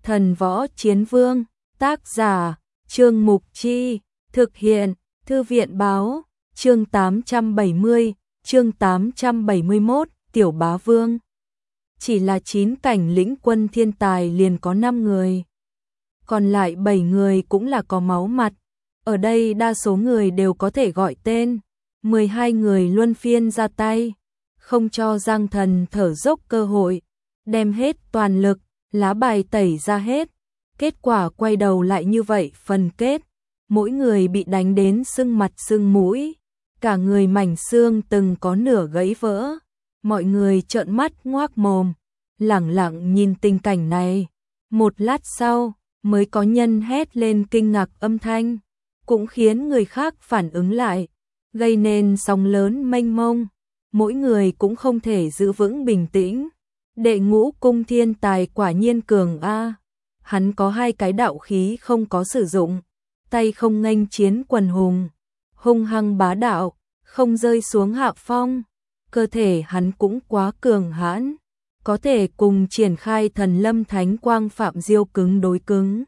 Thần Võ Chiến Vương, tác giả, Trương Mục Chi, thực hiện, Thư viện báo, chương 870, chương 871, Tiểu Bá Vương. Chỉ là 9 cảnh lĩnh quân thiên tài liền có 5 người. Còn lại 7 người cũng là có máu mặt. Ở đây đa số người đều có thể gọi tên. 12 người luân phiên ra tay, không cho Giang Thần thở dốc cơ hội, đem hết toàn lực, lá bài tẩy ra hết. Kết quả quay đầu lại như vậy, phần kết, mỗi người bị đánh đến sưng mặt sưng mũi, cả người mảnh xương từng có nửa gãy vỡ. Mọi người trợn mắt ngoác mồm, lẳng lặng nhìn tình cảnh này. Một lát sau, mới có nhân hét lên kinh ngạc âm thanh, cũng khiến người khác phản ứng lại, gây nên sóng lớn mênh mông. Mỗi người cũng không thể giữ vững bình tĩnh. Đệ Ngũ Cung thiên tài quả nhiên cường a. Hắn có 2 cái đạo khí không có sử dụng, tay không nghênh chiến quần hùng, hung hăng bá đạo, không rơi xuống hạ phong. Cơ thể hắn cũng quá cường hãn, có thể cùng triển khai Thần Lâm Thánh Quang Phạm Diêu cứng đối cứng.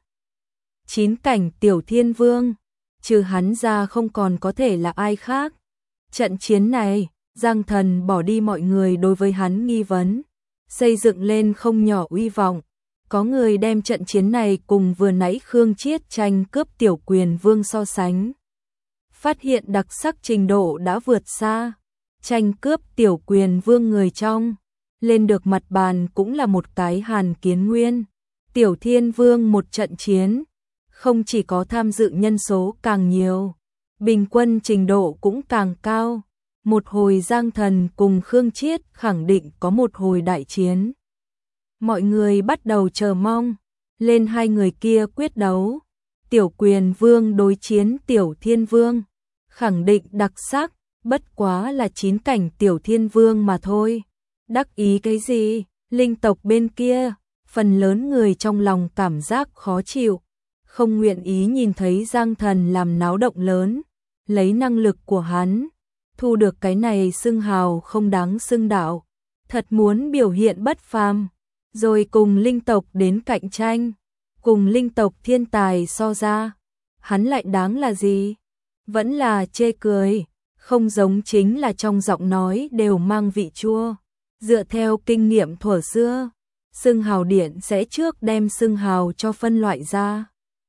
9 cảnh Tiểu Thiên Vương, trừ hắn ra không còn có thể là ai khác. Trận chiến này, Giang Thần bỏ đi mọi người đối với hắn nghi vấn, xây dựng lên không nhỏ uy vọng. Có người đem trận chiến này cùng vừa nãy Khương Chiết tranh cướp Tiểu Quyền Vương so sánh, phát hiện đặc sắc trình độ đã vượt xa. Tranh cướp Tiểu Quyền Vương người trong, lên được mặt bàn cũng là một cái Hàn Kiến Nguyên. Tiểu Thiên Vương một trận chiến, không chỉ có tham dự nhân số càng nhiều, bình quân trình độ cũng càng cao. Một hồi Giang Thần cùng Khương Chiết khẳng định có một hồi đại chiến. Mọi người bắt đầu chờ mong lên 2 người kia quyết đấu. Tiểu Quyền Vương đối chiến Tiểu Thiên Vương, khẳng định đặc sắc, bất quá là 9 cảnh Tiểu Thiên Vương mà thôi. Đắc ý cái gì? Linh tộc bên kia, phần lớn người trong lòng cảm giác khó chịu, không nguyện ý nhìn thấy Giang Thần làm náo động lớn, lấy năng lực của hắn thu được cái này xưng hào không đáng xưng đạo, thật muốn biểu hiện bất phàm, rồi cùng linh tộc đến cạnh tranh, cùng linh tộc thiên tài so ra, hắn lại đáng là gì? Vẫn là chê cười, không giống chính là trong giọng nói đều mang vị chua. Dựa theo kinh nghiệm thuở xưa, xưng hào điện sẽ trước đem xưng hào cho phân loại ra.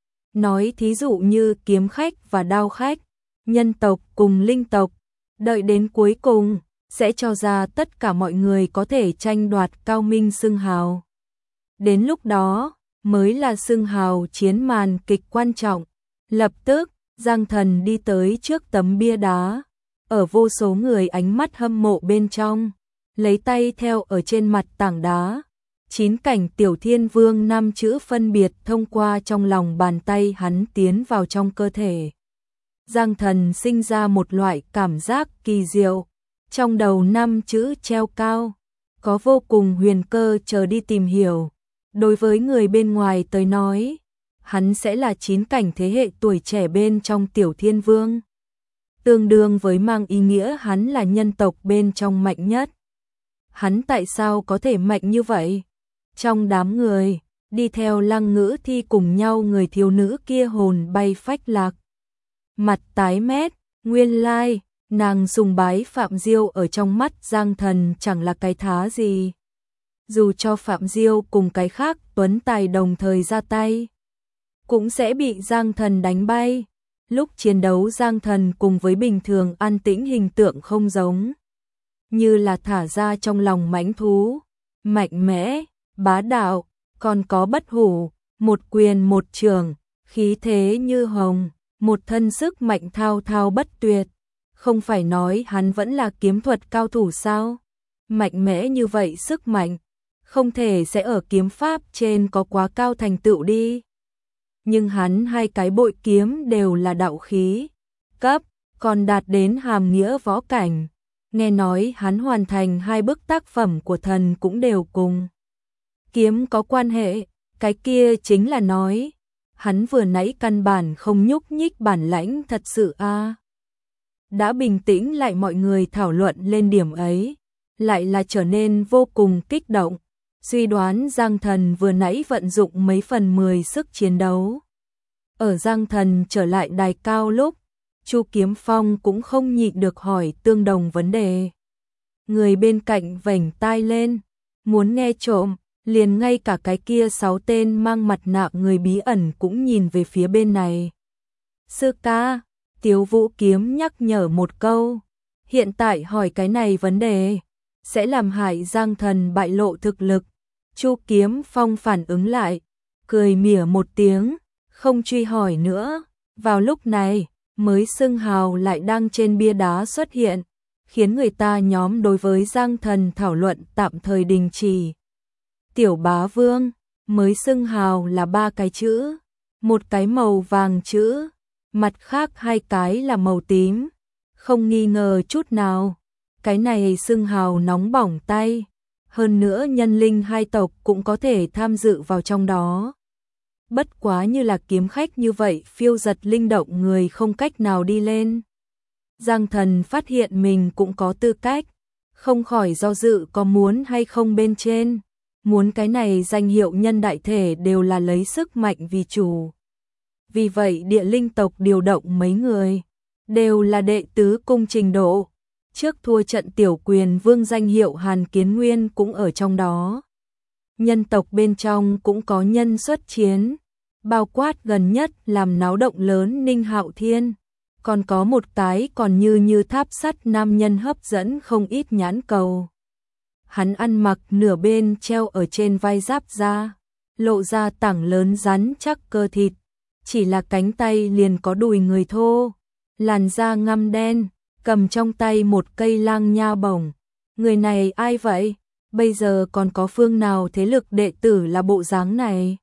Nói thí dụ như kiếm khách và đao khách, nhân tộc cùng linh tộc, đợi đến cuối cùng sẽ cho ra tất cả mọi người có thể tranh đoạt cao minh xưng hào. Đến lúc đó mới là xưng hào chiến màn kịch quan trọng. Lập tức, Giang Thần đi tới trước tấm bia đá, ở vô số người ánh mắt hâm mộ bên trong, lấy tay theo ở trên mặt tảng đá. 9 cảnh Tiểu Thiên Vương 5 chữ phân biệt thông qua trong lòng bàn tay hắn tiến vào trong cơ thể. Giang Thần sinh ra một loại cảm giác kỳ diệu, trong đầu 5 chữ treo cao, có vô cùng huyền cơ chờ đi tìm hiểu. Đối với người bên ngoài tới nói, hắn sẽ là 9 cảnh thế hệ tuổi trẻ bên trong Tiểu Thiên Vương, tương đương với mang ý nghĩa hắn là nhân tộc bên trong mạnh nhất. Hắn tại sao có thể mạnh như vậy? Trong đám người, đi theo Lăng Ngữ Thi cùng nhau người thiếu nữ kia hồn bay phách lạc. Mặt tái mét, nguyên lai, nàng sùng bái Phạm Diêu ở trong mắt Giang Thần chẳng là cái thá gì. Dù cho Phạm Diêu cùng cái khác tuấn tài đồng thời ra tay, cũng sẽ bị Giang Thần đánh bay. Lúc chiến đấu Giang Thần cùng với bình thường an tĩnh hình tượng không giống, như là thả ra trong lòng mãnh thú, mạnh mẽ, bá đạo, còn có bất hủ, một quyền một trường, khí thế như hồng, một thân sức mạnh thao thao bất tuyệt. Không phải nói hắn vẫn là kiếm thuật cao thủ sao? Mạnh mẽ như vậy sức mạnh, không thể sẽ ở kiếm pháp trên có quá cao thành tựu đi. Nhưng hắn 2 cái bội kiếm đều là đạo khí cấp, còn đạt đến hàm nghĩa võ cảnh. Nghe nói hắn hoàn thành 2 bức tác phẩm của thần cũng đều cùng kiếm có quan hệ, cái kia chính là nói hắn vừa nãy căn bản không nhúc nhích bản lãnh thật sự a. Đã bình tĩnh lại mọi người thảo luận lên điểm ấy, lại là trở nên vô cùng kích động. suy đoán Giang Thần vừa nãy vận dụng mấy phần 10 sức chiến đấu. Ở Giang Thần trở lại đài cao lúc, Chu Kiếm Phong cũng không nhịn được hỏi tương đồng vấn đề. Người bên cạnh vểnh tai lên, muốn nghe trộm, liền ngay cả cái kia 6 tên mang mặt nạ người bí ẩn cũng nhìn về phía bên này. Sư ca, Tiếu Vũ Kiếm nhắc nhở một câu, hiện tại hỏi cái này vấn đề, sẽ làm hại Giang Thần bại lộ thực lực. Chu Kiếm Phong phản ứng lại, cười mỉa một tiếng, không truy hỏi nữa. Vào lúc này, mới xưng hào lại đang trên bia đá xuất hiện, khiến người ta nhóm đối với Giang Thần thảo luận tạm thời đình chỉ. Tiểu Bá Vương, mới xưng hào là 3 cái chữ, một cái màu vàng chữ, mặt khác 2 cái là màu tím, không nghi ngờ chút nào. Cái này xưng hào nóng bỏng tay, hơn nữa nhân linh 2 tộc cũng có thể tham dự vào trong đó. Bất quá như là kiếm khách như vậy phiêu giật linh động người không cách nào đi lên. Giang Thần phát hiện mình cũng có tư cách, không khỏi do dự có muốn hay không bên trên. Muốn cái này danh hiệu nhân đại thể đều là lấy sức mạnh vì chủ. Vì vậy địa linh tộc điều động mấy người, đều là đệ tứ cung trình độ. Trước thua trận tiểu quyền vương danh hiệu Hàn Kiến Nguyên cũng ở trong đó. Nhân tộc bên trong cũng có nhân xuất chiến, bao quát gần nhất làm náo động lớn Ninh Hạo Thiên. Còn có một cái còn như tháp sắt nam nhân hấp dẫn không ít nhãn cầu. Hắn ăn mặc nửa bên treo ở trên vai giáp da, lộ ra tảng lớn rắn chắc cơ thịt, chỉ là cánh tay liền có đùi người thô, làn da ngăm đen, cầm trong tay một cây lang nha bổng. Người này ai vậy? Bây giờ còn có phương nào thế lực đệ tử là bộ dáng này?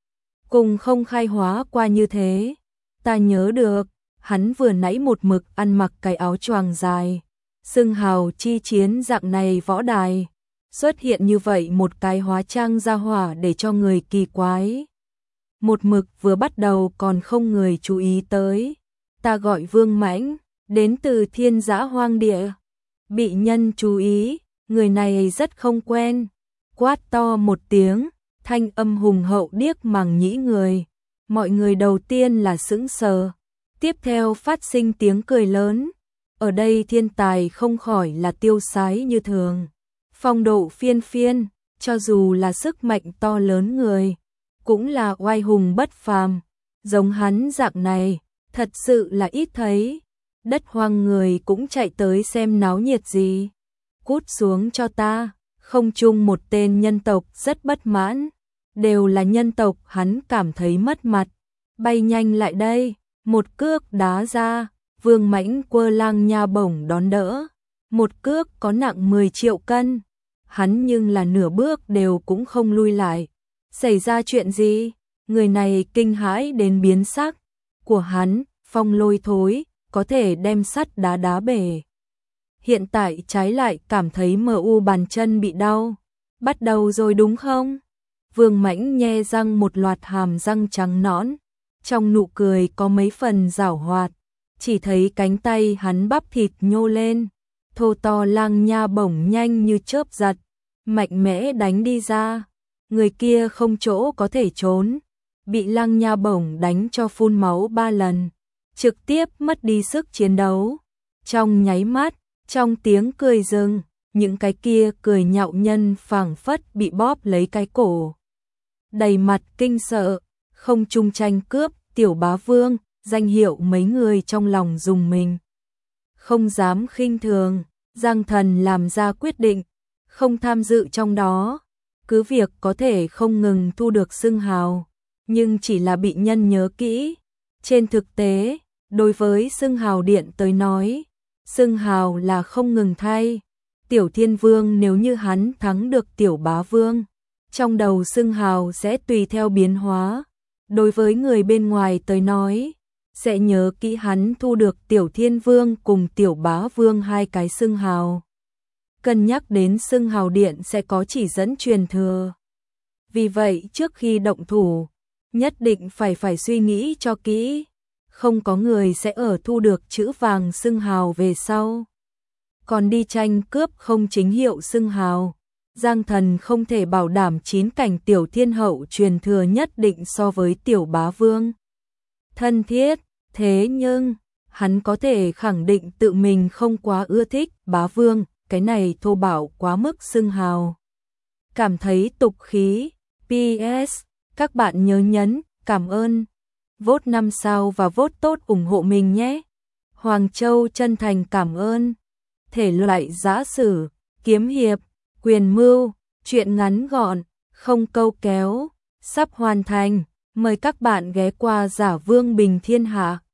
Cùng không khai hóa qua như thế. Ta nhớ được, hắn vừa nãy một mực ăn mặc cái áo choàng dài, xưng hào chi chiến dạng này võ đài. Xuất hiện như vậy một cái hóa trang ra hỏa để cho người kỳ quái. Một mực vừa bắt đầu còn không người chú ý tới. Ta gọi Vương Mãnh, đến từ Thiên Dã Hoang Địa. Bị nhân chú ý, người này rất không quen. Quát to một tiếng, thanh âm hùng hậu điếc màng nhĩ người. Mọi người đầu tiên là sững sờ, tiếp theo phát sinh tiếng cười lớn. Ở đây thiên tài không khỏi là tiêu sái như thường. Phong độ phiên phiên, cho dù là sức mạnh to lớn người, cũng là oai hùng bất phàm. Giống hắn dạng này, thật sự là ít thấy. Đất hoang người cũng chạy tới xem náo nhiệt gì. Cút xuống cho ta. Không chung một tên nhân tộc rất bất mãn. Đều là nhân tộc, hắn cảm thấy mất mặt. Bay nhanh lại đây, một cước đá ra. Vương Mãnh quơ lang nha bổng đón đỡ. Một cước có nặng 10 triệu cân. Hắn nhưng là nửa bước đều cũng không lui lại. Xảy ra chuyện gì? Người này kinh hãi đến biến sắc. Của hắn, phong lôi thối, có thể đem sắt đá đá bể. Hiện tại trái lại cảm thấy mờ u bàn chân bị đau. Bắt đầu rồi đúng không? Vương Mãnh nhe răng một loạt hàm răng trắng nõn. Trong nụ cười có mấy phần giảo hoạt. Chỉ thấy cánh tay hắn bắp thịt nhô lên. Thô to lang nha bổng nhanh như chớp giật. Mạnh mẽ đánh đi ra. Người kia không chỗ có thể trốn. Bị lang nha bổng đánh cho phun máu 3 lần. Trực tiếp mất đi sức chiến đấu. Trong nháy mắt, trong tiếng cười rừng, những cái kia cười nhạo nhân phảng phất bị bóp lấy cái cổ. Đầy mặt kinh sợ, không chung tranh cướp, Tiểu Bá Vương, danh hiệu mấy người trong lòng dùng mình. Không dám khinh thường, Giang Thần làm ra quyết định, không tham dự trong đó. Cứ việc có thể không ngừng thu được xưng hào, nhưng chỉ là bị nhân nhớ kỹ. Trên thực tế, đối với xưng hào điện tới nói, xưng hào là không ngừng thay. Tiểu Thiên Vương nếu như hắn thắng được Tiểu Bá Vương, trong đầu xưng hào sẽ tùy theo biến hóa. Đối với người bên ngoài tới nói, sẽ nhớ kỹ hắn thu được Tiểu Thiên Vương cùng Tiểu Bá Vương 2 cái xưng hào. Cân nhắc đến xưng hào điện sẽ có chỉ dẫn truyền thừa. Vì vậy trước khi động thủ, nhất định phải suy nghĩ cho kỹ. Không có người sẽ ở thu được chữ vàng xưng hào về sau còn đi tranh cướp không chính hiệu xưng hào. Giang Thần không thể bảo đảm 9 cảnh tiểu thiên hậu truyền thừa nhất định so với tiểu bá vương thân thiết, thế nhưng hắn có thể khẳng định tự mình không quá ưa thích bá vương, cái này thô bạo quá mức xưng hào. Cảm thấy tục khí. PS, các bạn nhớ nhấn cảm ơn, vote 5 sao và vote tốt ủng hộ mình nhé. Hoàng Châu chân thành cảm ơn. Thể loại giã sử, kiếm hiệp, quyền mưu, truyện ngắn gọn, không câu kéo, sắp hoàn thành. Mời các bạn ghé qua Giả Vương Bình Thiên Hạ.